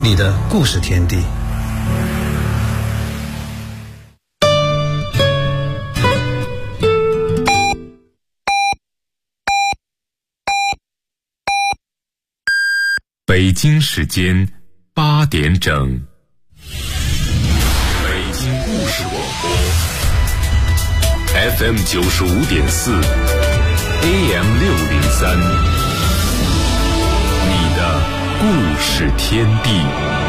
你的故事天地。 北京时间8点整，北京故事广播 FM 95.4 AM 603，你的故事天地。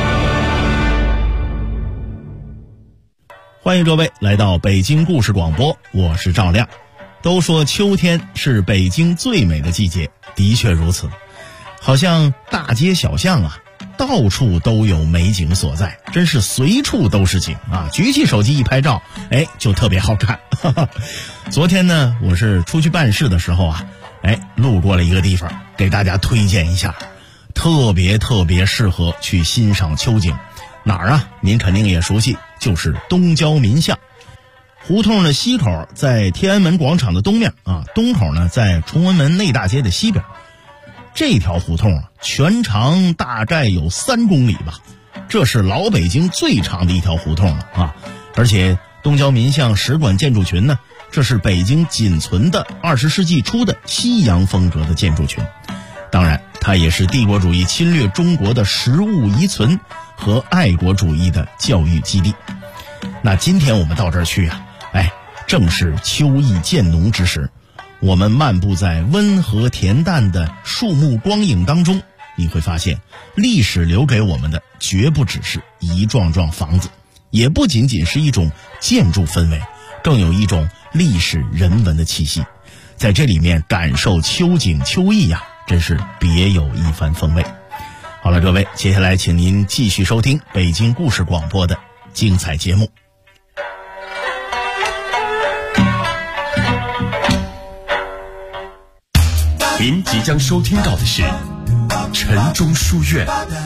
欢迎各位来到北京故事广播，我是赵亮。都说秋天是北京最美的季节，的确如此。好像大街小巷啊，到处都有美景所在，真是随处都是景啊！举起手机一拍照，就特别好看。昨天呢，我是出去办事的时候啊，路过了一个地方，给大家推荐一下，特别适合去欣赏秋景。哪儿啊？您肯定也熟悉，就是东郊民巷。胡同的西口在天安门广场的东面啊，东口呢在崇文门内大街的西边。这条胡同啊，全长大概有3公里吧，这是老北京最长的一条胡同了啊！而且东郊民巷使馆建筑群呢，这是北京仅存的20世纪初的西洋风格的建筑群。当然，它也是帝国主义侵略中国的实物遗存和爱国主义的教育基地。那今天我们到这儿去啊，正是秋意渐浓之时。我们漫步在温和恬淡的树木光影当中，你会发现历史留给我们的绝不只是一幢幢房子，也不仅仅是一种建筑氛围，更有一种历史人文的气息。在这里面感受秋景秋意啊，真是别有一番风味。好了，各位，接下来请您继续收听北京故事广播的精彩节目。 您即将收听到的是晨钟书院。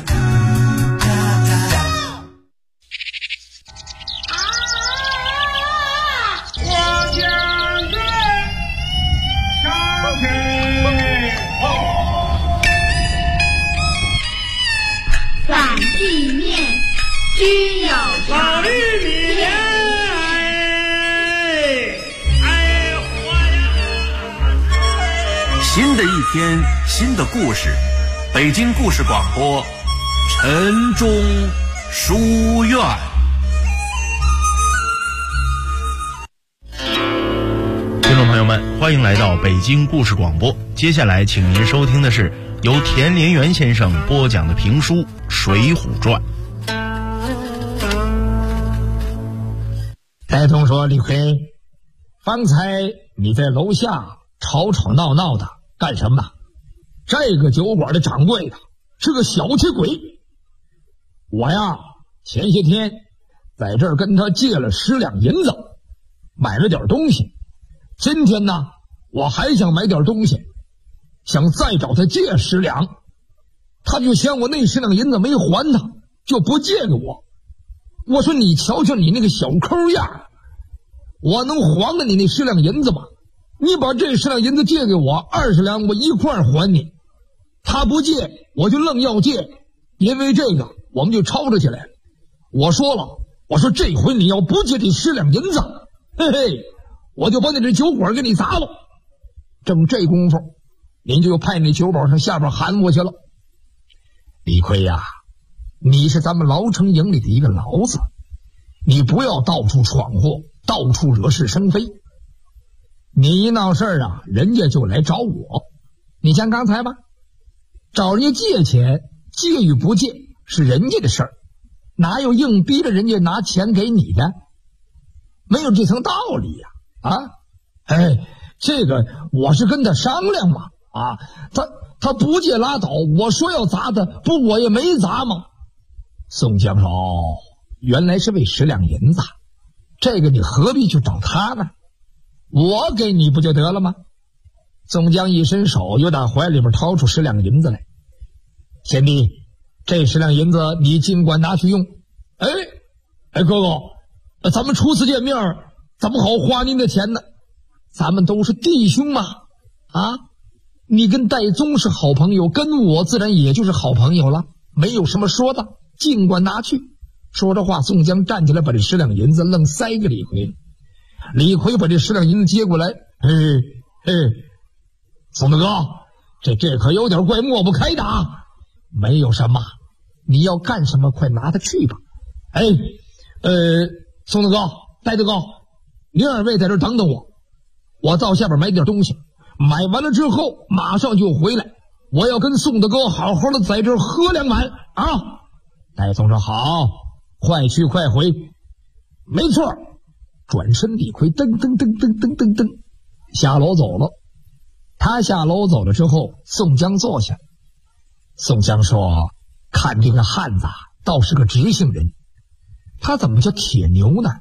反地面均有法律里面。 新的一天，新的故事，北京故事广播，晨钟书院。 听众朋友们，欢迎来到北京故事广播。接下来请您收听的是由田连元先生播讲的评书《水浒传》。 台通说：“李逵，方才你在楼下吵吵闹闹的干什么？这个酒馆的掌柜的是个小气鬼。我呀，前些天在这儿跟他借了10两银子，买了点东西。今天呢，我还想买点东西，想再找他借10两，他就嫌我那10两银子没还他，就不借给我。我说你瞧瞧你那个小抠样，我能还给你那10两银子吗？你把这10两银子借给我，20两我一块还你。他不借，我就愣要借，因为这个我们就吵吵起来了。我说了，我说这回你要不借这10两银子，嘿嘿，我就把你这酒馆给你砸了。正这功夫，您就派那酒保上下边喊我去了。李逵呀，你是咱们牢城营里的一个牢子，你不要到处闯祸，到处惹是生非。你一闹事啊，人家就来找我。你像刚才吧，找人家借钱，借与不借是人家的事儿，哪有硬逼着人家拿钱给你的？没有这层道理呀！这个我是跟他商量嘛，他不借拉倒，我说要砸他，不我也没砸嘛。宋江说：“哦，原来是为10两银子，这个你何必去找他呢？我给你不就得了吗？”宋江一伸手，又打怀里边掏出10两银子来。贤弟，这10两银子你尽管拿去用。哥哥，咱们初次见面，怎么好花您的钱呢？咱们都是弟兄嘛，你跟戴宗是好朋友，跟我自然也就是好朋友了，没有什么说的。 尽管拿去。说着话，宋江站起来，把这10两银子愣塞给李逵。李逵把这10两银子接过来，宋大哥，这可有点怪抹不开的啊。没有什么，你要干什么快拿它去吧。宋大哥、戴大哥，您2位在这等等我，我到下边买点东西，买完了之后马上就回来，我要跟宋大哥好好的在这喝2碗啊。戴宗说好，快去快回。没错，转身李逵噔下楼走了。他下楼走了之后，宋江坐下。宋江说，看这个汉子倒是个直性人，他怎么叫铁牛呢？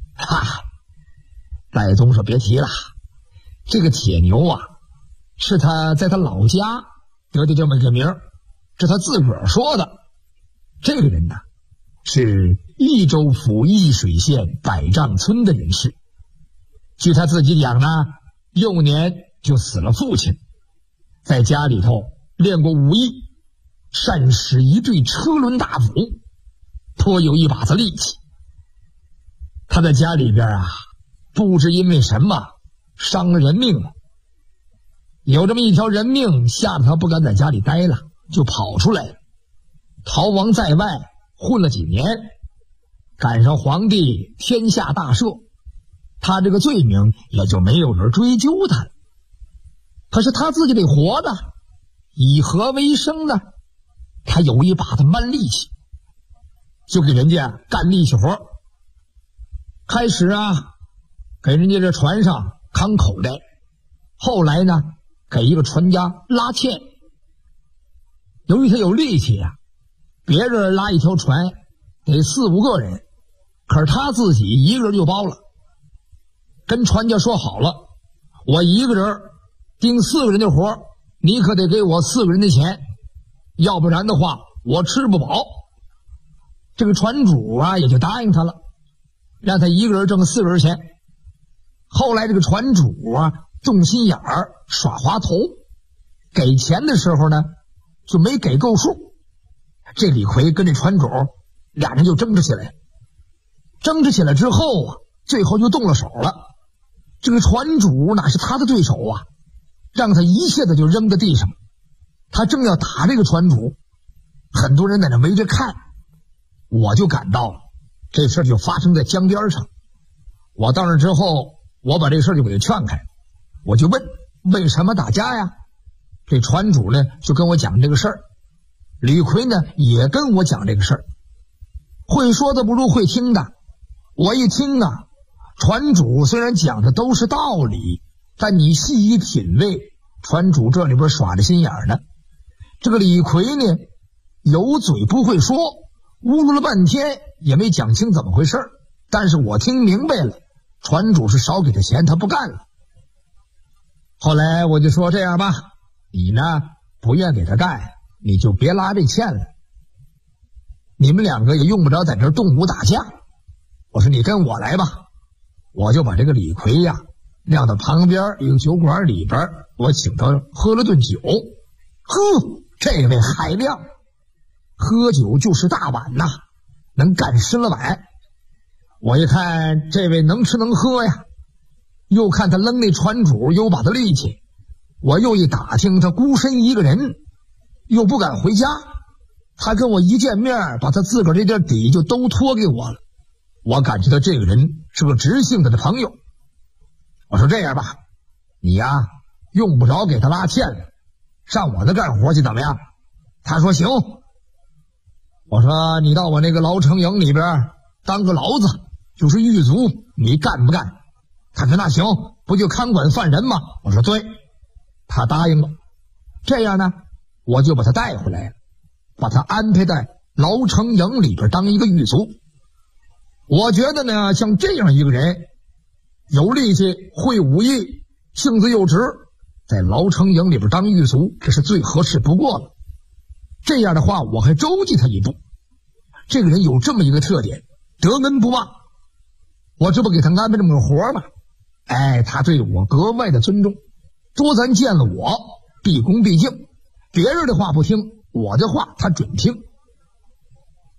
戴宗说别提了，这个铁牛啊，是他在他老家得的这么一个名儿，是他自个儿说的。这个人呢，是益州府益水县百丈村的人士。据他自己讲呢，幼年就死了父亲，在家里头练过武艺，善使一对车轮大斧，颇有一把子力气。他在家里边啊，不知因为什么伤了人命了，有这么一条人命，吓得他不敢在家里待了，就跑出来了，逃亡在外，混了几年，赶上皇帝天下大赦，他这个罪名也就没有人追究他了。可是他自己得活的，以何为生呢？他有一把子蛮力气，就给人家干力气活。开始啊，给人家这船上扛口袋，后来呢，给一个船家拉纤。由于他有力气啊，别人拉一条船得4、5个人，可是他自己一个人就包了。跟船家说好了，我一个人盯4个人的活，你可得给我4个人的钱，要不然的话我吃不饱。这个船主啊也就答应他了，让他一个人挣4个人钱。后来这个船主啊动心眼儿，耍滑头，给钱的时候呢就没给够数。这李逵跟这船主俩人就争执起来，争执起来之后啊，最后就动了手了。这个船主哪是他的对手啊，让他一下子就扔在地上。他正要打这个船主，很多人在那围着看，我就赶到了。这事就发生在江边上。我到那之后，我把这事就给他劝开，我就问为什么打架呀？这船主呢就跟我讲这个事儿，李逵呢也跟我讲这个事儿。会说的不如会听的，我一听啊，船主虽然讲的都是道理，但你细一品味，船主这里边耍着心眼呢。这个李逵呢有嘴不会说，呜噜了半天也没讲清怎么回事，但是我听明白了，船主是少给他钱，他不干了。后来我就说这样吧，你呢不愿给他干，你就别拉这欠了，你们2个也用不着在这动武打架。我说你跟我来吧。我就把这个李逵呀晾到旁边一个酒馆里边，我请他喝了顿酒。这位海量，喝酒就是大碗呐，能干10了碗。我一看这位能吃能喝呀，又看他扔那船主有把子力气，我又一打听他孤身一个人，又不敢回家，他跟我一见面把他自个儿这点底就都托给我了，我感觉到这个人是个直性子的朋友。我说这样吧，你呀用不着给他拉纤了，上我那干活去怎么样？他说行。我说你到我那个牢城营里边当个牢子，就是狱卒，你干不干？他说那行，不就看管犯人吗？我说对。他答应了。这样呢，我就把他带回来了，把他安排在牢城营里边当一个狱卒。我觉得呢，像这样一个人，有力气，会武艺，性子又直，在牢城营里边当狱卒，这是最合适不过了。这样的话，我还周济他一步。这个人有这么一个特点，得恩不忘。我这不给他安排这么个活吗？他对我格外的尊重，多咱见了我毕恭毕敬，别人的话不听，我的话他准听。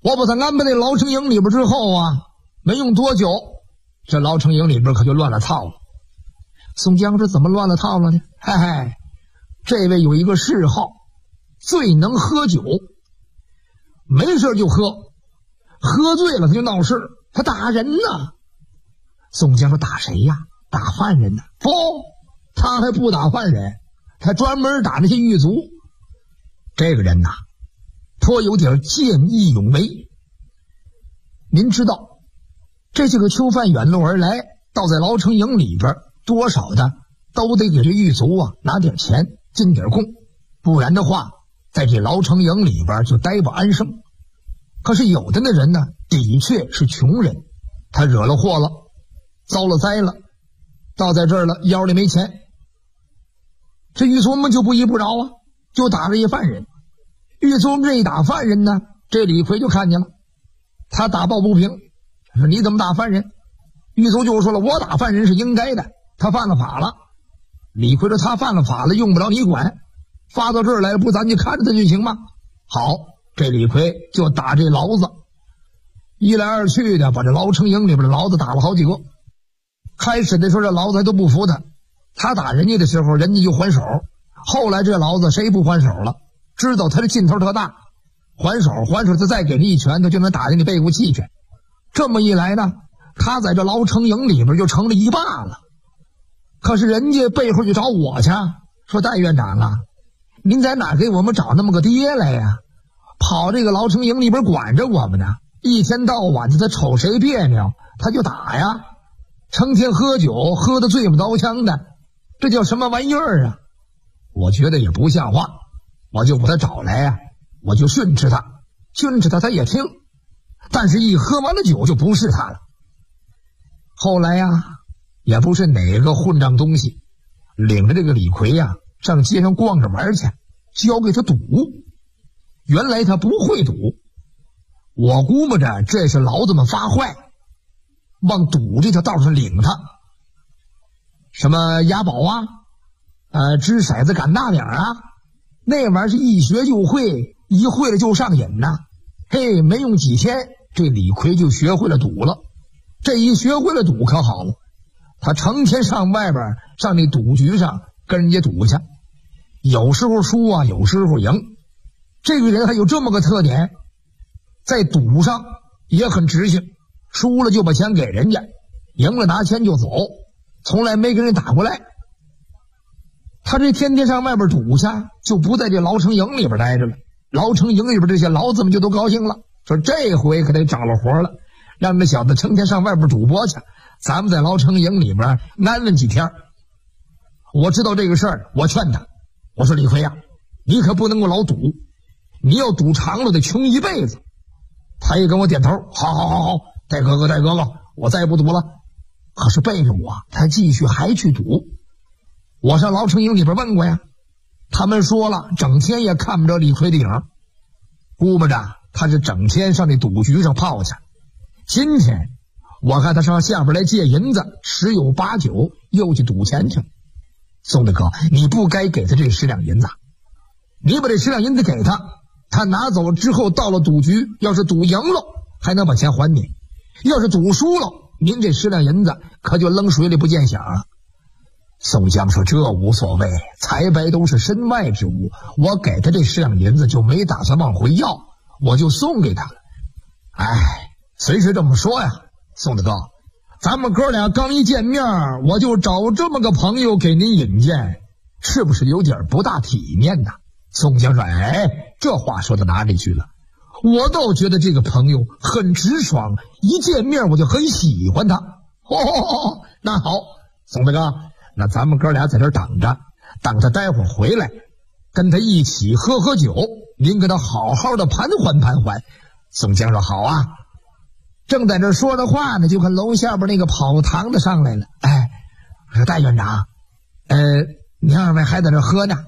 我把他安排在牢城营里边之后啊，没用多久，这牢城营里边可就乱了套了。宋江是怎么乱了套了呢？嘿嘿，这位有一个嗜好，最能喝酒，没事就喝，喝醉了他就闹事，他打人呢。宋江说打谁呀？打犯人呢？不，他还不打犯人，他专门打那些狱卒。这个人呐，颇有点见义勇为。您知道，这些个囚犯远路而来，到在牢城营里边，多少的都得给这狱卒啊拿点钱，进点贡，不然的话，在这牢城营里边就待不安生。可是有的那人呢，的确是穷人，他惹了祸了，遭了灾了，到在这儿了，腰里没钱，这狱卒们就不依不饶啊，就打这些犯人。狱卒们这一打犯人呢，这李逵就看见了，他打抱不平，说你怎么打犯人？狱卒就说了，我打犯人是应该的，他犯了法了。李逵说他犯了法了，用不着你管，发到这儿来了，不咱就看着他就行吗？好，这李逵就打这牢子，一来二去的把这牢城营里边的牢子打了好几个。开始的时候这牢子还都不服他，他打人家的时候人家就还手，后来这牢子谁不还手了，知道他的劲头特大，还手他再给他一拳，他就能打进你背部气去。这么一来呢，他在这牢城营里边就成了一霸了。可是人家背后就找我去，说戴院长啊，您在哪给我们找那么个爹来呀？跑这个牢城营里边管着我们呢，一天到晚的他瞅谁别扭他就打呀，成天喝酒喝得醉不刀枪的，这叫什么玩意儿啊？我觉得也不像话，我就把他找来呀，我就训斥他他也听，但是一喝完了酒就不是他了。后来呀，也不是哪个混账东西领着这个李逵呀上街上逛着玩去，交给他赌。原来他不会赌，我估摸着这是牢子们发坏，往赌这条道上领他。什么押宝啊，掷骰子赶大点啊，那玩意儿是一学就会，一会了就上瘾呐。嘿，没用几天，这李逵就学会了赌了。这一学会了赌可好了，他成天上外边上那赌局上跟人家赌去，有时候输啊，有时候赢。这个人还有这么个特点，在赌上也很直性，输了就把钱给人家，赢了拿钱就走，从来没跟人打过来。他这天天上外边赌去，就不在这牢城营里边待着了。牢城营里边这些牢子们就都高兴了，说这回可得找了活了，让这小子成天上外边赌博去，咱们在牢城营里边安稳几天。我知道这个事儿，我劝他，我说李逵呀，你可不能够老赌，你要赌长了得穷一辈子。他也跟我点头，好，戴哥哥，我再也不赌了。可是背着我，他继续还去赌。我上牢城营里边问过呀，他们说了，整天也看不着李逵的影，估摸着他是整天上那赌局上泡去。今天我看他上下边来借银子，十有八九又去赌钱去。宋大哥，你不该给他这10两银子，你把这10两银子给他，他拿走之后到了赌局，要是赌赢了还能把钱还你，要是赌输了，您这10两银子可就扔水里不见响了。宋江说这无所谓，财帛都是身外之物，我给他这10两银子就没打算往回要，我就送给他了。虽是这么说呀，宋大哥，咱们哥俩刚一见面，我就找这么个朋友给您引荐，是不是有点不大体面呢？宋江说这话说到哪里去了，我倒觉得这个朋友很直爽，一见面我就很喜欢他。那好，宋大哥，那咱们哥俩在这儿等着，等他待会儿回来，跟他一起喝酒，您跟他好好的盘桓。宋江说好啊。正在这说着话呢，就看楼下边那个跑堂的上来了。我说戴院长，你二位还在这喝呢？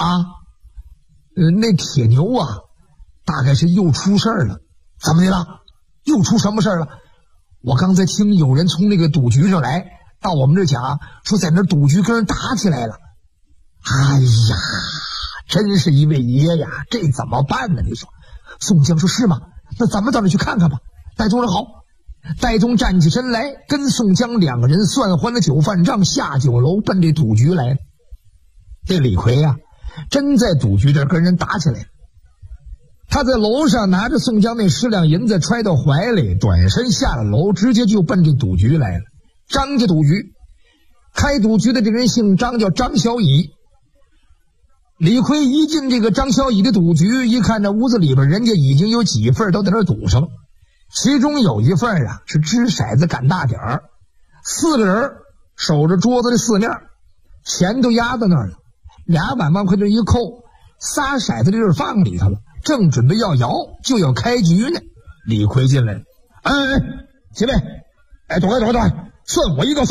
那铁牛啊，大概是又出事儿了。怎么的了？又出什么事儿了？我刚才听有人从那个赌局上来，到我们这讲，说在那赌局跟人打起来了。真是一位爷呀，这怎么办呢？你说。宋江说是吗？ 那咱们到这去看看吧。戴宗说好。戴宗站起身来，跟宋江两个人算还了酒饭账，下酒楼奔这赌局来了。这李逵啊，真在赌局这跟人打起来了。他在楼上拿着宋江那10两银子揣到怀里，转身下了楼，直接就奔这赌局来了。张家赌局，开赌局的这个人姓张，叫张小乙。李逵一进这个张小乙的赌局，一看这屋子里边人家已经有几份都在那赌上了，其中有一份啊是掷骰子赶大点儿，4个人守着桌子的4面，钱都压在那儿了，2万块钱一扣，撒骰子的地儿放里头了，正准备要摇就要开局呢。李逵进来了，几位，躲开，算我一个。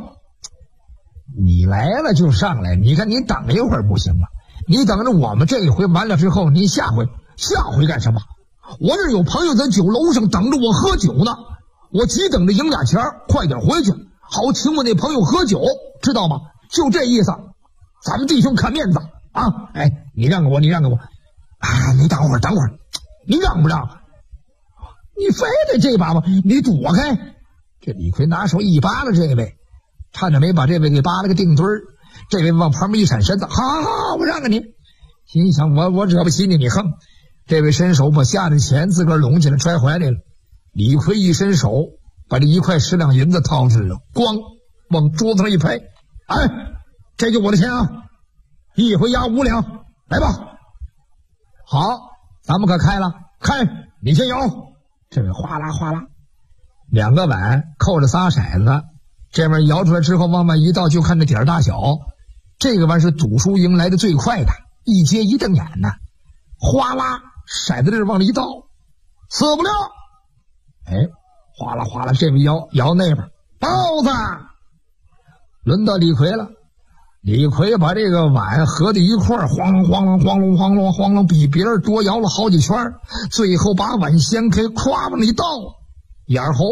你来了就上来，你看你等一会儿不行吗？你等着我们这一回完了之后，你下回干什么？我这有朋友在酒楼上等着我喝酒呢，我急等着赢俩钱，快点回去，好请我那朋友喝酒，知道吗？就这意思，咱们弟兄看面子啊！你让给我啊！你等会儿，你让不让？你非得这把吗？你躲开！这李逵拿手一扒拉这位，差点没把这位给扒拉个定墩儿。这位往旁边一闪身子，好，我让给你。心想我惹不起你，你横。这位伸手把下的钱自个儿拢起来揣怀里了。李逵一伸手把这1块10两银子掏出来了，咣往桌子上一拍，这就我的钱啊，一回押5两，来吧。好，咱们可开了，开，你先摇。这位哗啦哗啦，2个碗扣着仨骰子，这边摇出来之后往外一倒，就看这点大小。这个玩意是赌输赢来的最快的，一接一瞪眼呢，哗啦，骰子这往里一倒，死不了。哗啦哗啦，这边摇那边，包子。轮到李逵了。李逵把这个碗合在一块，晃隆，比别人多摇了好几圈，最后把碗掀开，咵往里倒，眼猴，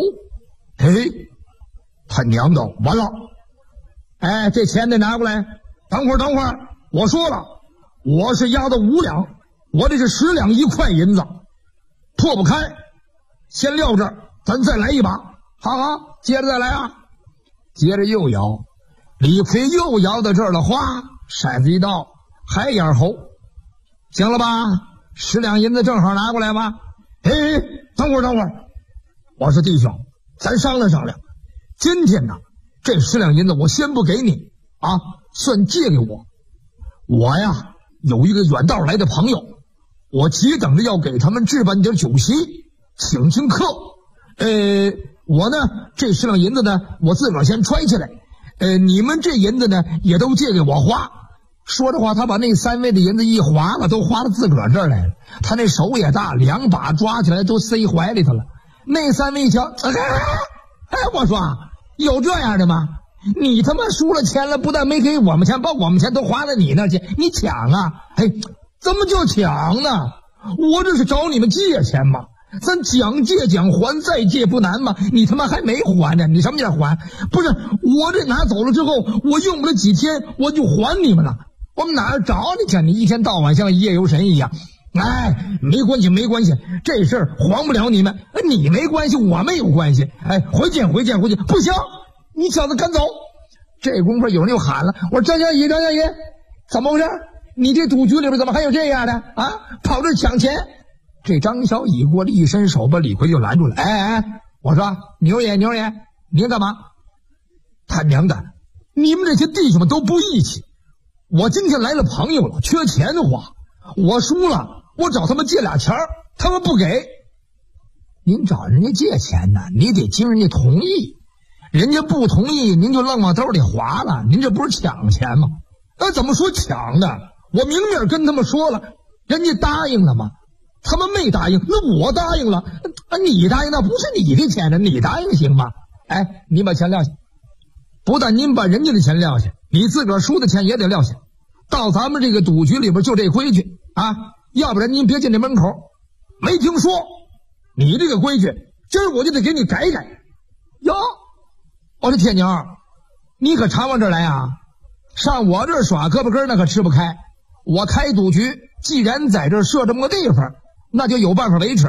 他娘的，完了！这钱得拿过来。等会儿，我说了，我是押的5两，我这是10两1块银子，破不开，先撂这儿，咱再来一把。好，接着再来啊！接着又摇。李逵又摇到这儿了，哗，骰子一倒，还眼猴，行了吧？10两银子正好拿过来吧。等会儿，我说弟兄，咱商量，今天呢，这10两银子我先不给你啊，算借给我。我呀有一个远道来的朋友，我急等着要给他们置办点酒席，请客。我呢这10两银子呢，我自个儿先揣起来。你们这银子呢也都借给我花。说着话，他把那3位的银子一划了，都划到自个儿这儿来了。他那手也大，2把抓起来都塞怀里头了。那3位一瞧，我说有这样的吗？你他妈输了钱了，不但没给我们钱，把我们钱都划到你那去，你抢啊！怎么就抢呢？我这是找你们借钱嘛，咱讲借讲还，再借不难嘛。你他妈还没还呢，你什么叫还？不是，我这拿走了之后，我用不了几天我就还你们了。我们哪儿找你去？你一天到晚像夜游神一样。没关系，这事儿还不了你们。你没关系，我没有关系。回见，不行，你小子赶走。这功夫有人又喊了，我说张小乙，怎么回事？你这赌局里边怎么还有这样的啊？跑这抢钱。这张小乙过来一伸手把李逵就拦住了。我说牛爷，您干嘛？他娘的，你们这些弟兄们都不义气。我今天来了朋友了，缺钱的话，我输了，我找他们借俩钱，他们不给。您找人家借钱呢，你得经人家同意，人家不同意，您就愣往兜里划了，您这不是抢钱吗？怎么说抢的？我明面跟他们说了，人家答应了吗？他们没答应，那我答应了。你答应，那不是你的钱呢，你答应行吗？你把钱撂下。不但您把人家的钱撂下，你自个儿输的钱也得撂下。到咱们这个赌局里边就这规矩啊，要不然您别进这门口。没听说你这个规矩，今儿我就得给你改改。哟，我说铁牛，你可常往这儿来啊？上我这儿耍胳膊根那可吃不开。我开赌局，既然在这儿设这么个地方，那就有办法维持。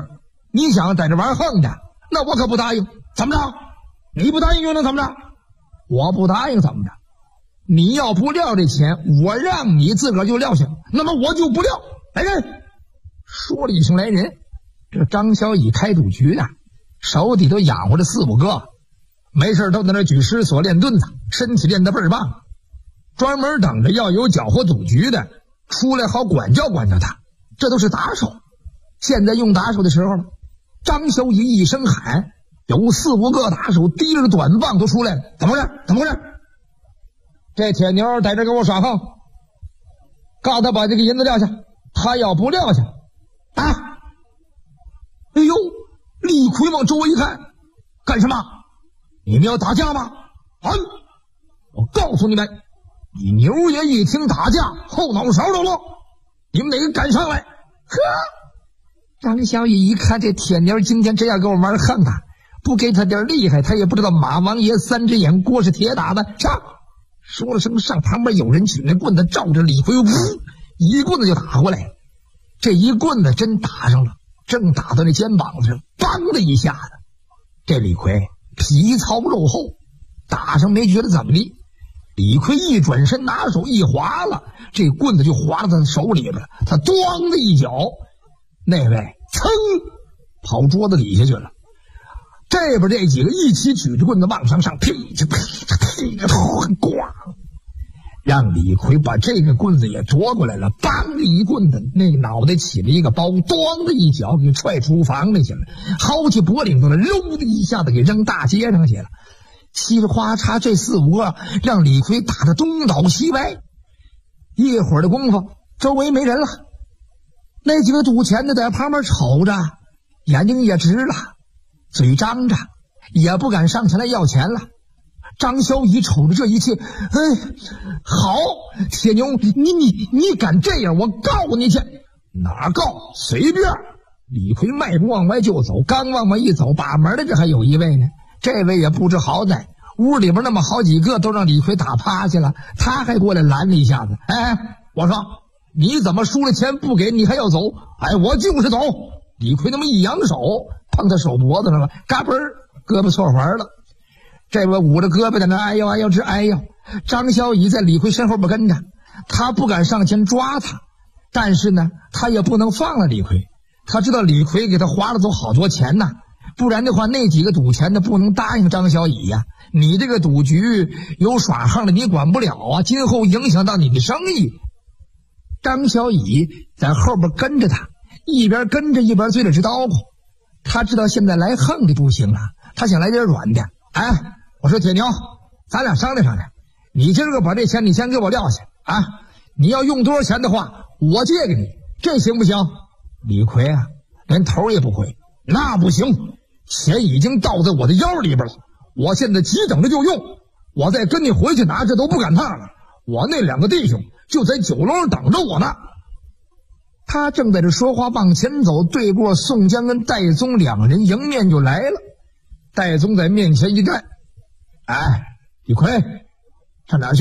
你想在这玩横的，那我可不答应。怎么着？你不答应又能怎么着？我不答应怎么着？你要不撂这钱，我让你自个儿就撂下，那么我就不撂。来人！说了一声来人，这张小乙开赌局呢，手底都养活着4、5个，没事都在那举狮所练盾呢，身体练得倍儿棒，专门等着要有搅和赌局的出来好管教管教他。这都是打手，现在用打手的时候了。张小乙一声喊，有4、5个打手提着短棒都出来了。怎么回事？怎么回事？这铁牛在这给我耍横，告诉他把这个银子撂下，他要不撂下打。哎呦，李逵往周围一看，干什么？你们要打架吗？我告诉你们，你牛爷一听打架，后脑勺都落，你们哪个敢上来？呵！张小乙一看这铁牛今天真要跟我玩横的，不给他点厉害，他也不知道马王爷3只眼锅是铁打的。上！说了声上，旁边有人举那棍子照着李逵，一棍子就打过来。这一棍子真打上了，正打到那肩膀上，梆的一下子，这李逵皮糙肉厚，打上没觉得怎么的。李逵一转身，拿手一划了，这棍子就划到他手里边了。他咣的一脚，那位噌跑桌子底下去了。这边这几个一起举着棍子往上上，噼叽噼叽噼叽，咣，让李逵把这个棍子也夺过来了。梆的一棍子，那个脑袋起了一个包，咣的一脚给踹厨房里去了，薅起脖领子了，揉的一下子给扔大街上去了。稀里哗嚓，这4、5个让李逵打得东倒西歪。一会儿的功夫，周围没人了，那几个赌钱的在旁边瞅着，眼睛也直了，嘴张着，也不敢上前来要钱了。张小乙瞅着这一切，好，铁牛，你敢这样，我告你去。哪告？随便。李逵迈步往外就走，刚往外一走，把门的这还有一位呢。这位也不知好歹，屋里边那么好几个都让李逵打趴下了，他还过来拦了一下子。我说你怎么输了钱不给，你还要走？我就是走。李逵那么一扬手，碰他手脖子上了，嘎嘣儿，胳膊错环了。这位捂着胳膊在那哎呦哎呦直哎呦。张小乙在李逵身后边跟着，他不敢上前抓他，但是呢，他也不能放了李逵。他知道李逵给他划了走好多钱呢，不然的话那几个赌钱的不能答应张小乙呀。你这个赌局有耍横的，你管不了啊，今后影响到你的生意。张小乙在后边跟着他，一边跟着一边追着直叨咕。他知道现在来横的不行了，他想来点软的。我说铁牛，咱俩商量商量，你今儿个把这钱你先给我撂下啊！你要用多少钱的话，我借给你，这行不行？李逵啊，连头也不回。那不行，钱已经倒在我的腰里边了，我现在急等着就用，我再跟你回去拿这都不赶趟了。我那2个弟兄就在酒楼上等着我呢。他正在这说话往前走，对过宋江跟戴宗2人迎面就来了。戴宗在面前一站，李逵上哪儿去？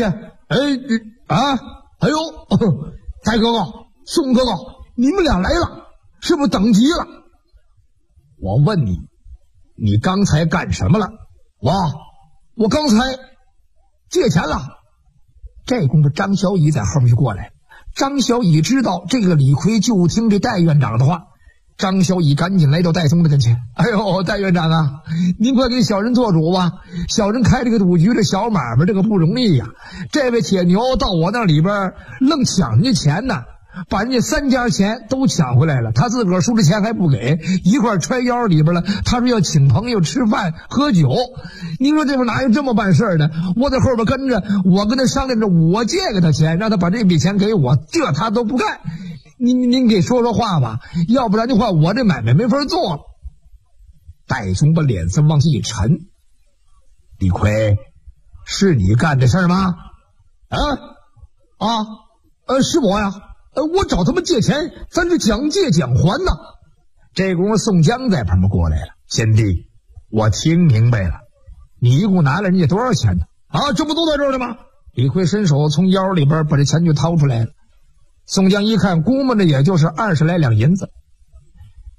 戴哥哥，宋哥哥，你们俩来了，是不是等急了？我问你，你刚才干什么了？我刚才借钱了。这功夫张小乙在后面就过来。张小乙知道这个李逵就听这戴院长的话，张小乙赶紧来到戴宗的跟前。戴院长啊，您快给小人做主吧，小人开这个赌局的小买卖这个不容易呀。这位铁牛到我那里边愣抢人家钱呢，把人家3家钱都抢回来了，他自个儿输的钱还不给，一块揣腰里边了。他说要请朋友吃饭喝酒，您说这边哪有这么办事的？我在后边跟着，我跟他商量着，我借给他钱，让他把这笔钱给我，这他都不干。您给说说话吧，要不然的话我这买卖没法做了。戴宗把脸色往下一沉，李逵，是你干的事吗？是我呀。我找他们借钱，咱是讲借讲还呢。这功夫宋江在旁边过来了。贤弟，我听明白了，你一共拿了人家多少钱呢？这不都在这儿了吗？李逵伸手从腰里边把这钱就掏出来了。宋江一看，估摸着也就是20来两银子。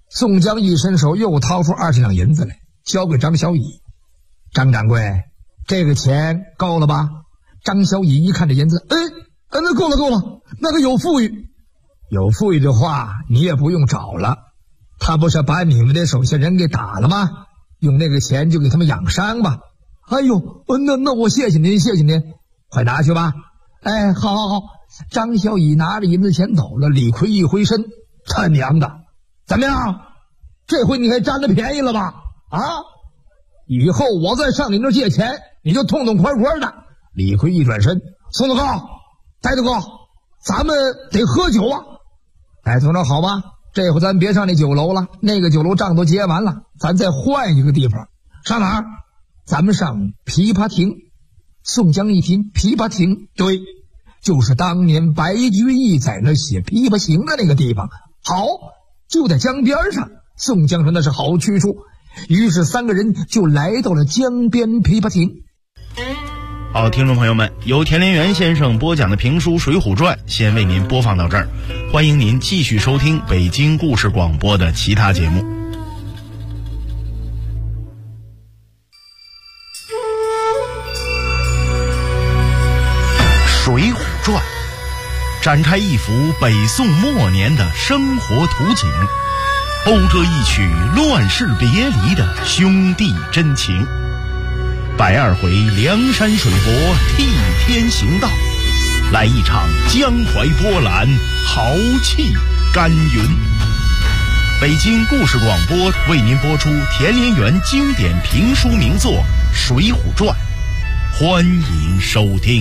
宋江一伸手又掏出20两银子来，交给张小乙。张掌柜，这个钱够了吧？张小乙一看这银子，那够了，那个有富裕。有富裕的话，你也不用找了，他不是把你们的手下人给打了吗？用那个钱就给他们养伤吧。哎呦，那我谢谢您，快拿去吧。好。张小乙拿着银子钱走了，李逵一回身，他娘的，怎么样？这回你还占了便宜了吧？以后我再上你那儿借钱，你就痛痛快快的。李逵一转身，宋子高、呆子哥，咱们得喝酒啊！呆头说好吧，这回咱别上那酒楼了，那个酒楼账都结完了，咱再换一个地方。上哪儿？咱们上琵琶亭。宋江一听琵琶亭，对，就是当年白居易在那写《琵琶行》的那个地方。好，就在江边上。宋江说那是好去处，于是3个人就来到了江边琵琶亭。 好，听众朋友们，由田连元先生播讲的评书《水浒传》先为您播放到这儿，欢迎您继续收听北京故事广播的其他节目。《水浒传》展开一幅北宋末年的生活图景，讴歌一曲乱世别离的兄弟真情。120回梁山水泊替天行道，来一场江淮波澜，豪气干云。北京故事广播为您播出田连元经典评书名作《水浒传》，欢迎收听。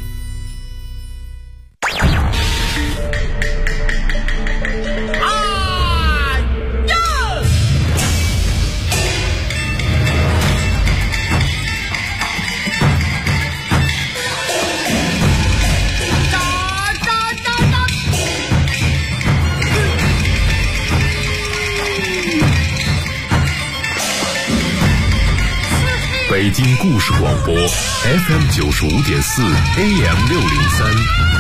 北京故事广播 FM 95.4 AM 603，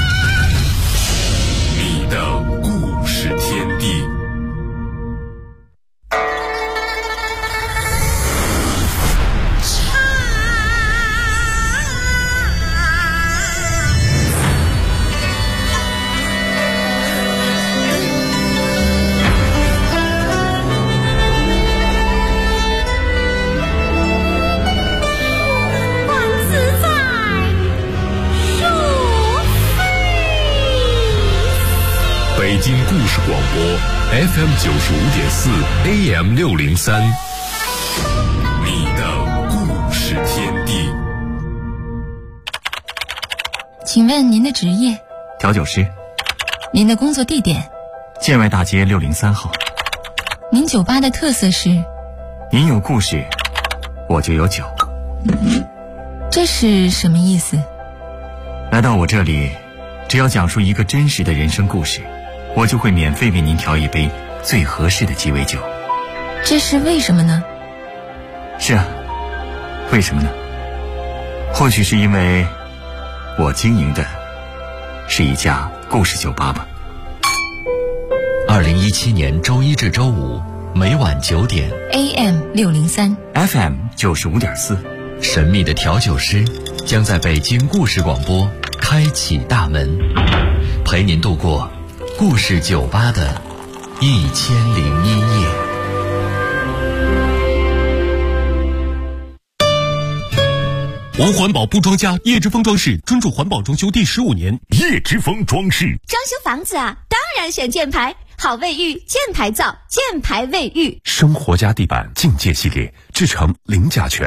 你的故事天地。北京故事广播 FM 95.4 AM 603，你的故事天地。 请问您的职业？ 调酒师。 您的工作地点？ 建外大街603号。 您酒吧的特色是？ 您有故事，我就有酒。 这是什么意思？ 来到我这里，只要讲述一个真实的人生故事，我就会免费为您调一杯最合适的鸡尾酒。 这是为什么呢？ 是啊，为什么呢？或许是因为我经营的是一家故事酒吧吧。 2017年周一至周五每晚9点 AM 603 FM 95.4， 神秘的调酒师将在北京故事广播开启大门，陪您度过故事酒吧的1001夜。 无环保不装家，叶之峰装饰专注环保装修第15年。 叶之峰装饰装修房子啊，当然选箭牌，好卫浴，箭牌造，箭牌卫浴。 生活家地板境界系列，制成零甲醛。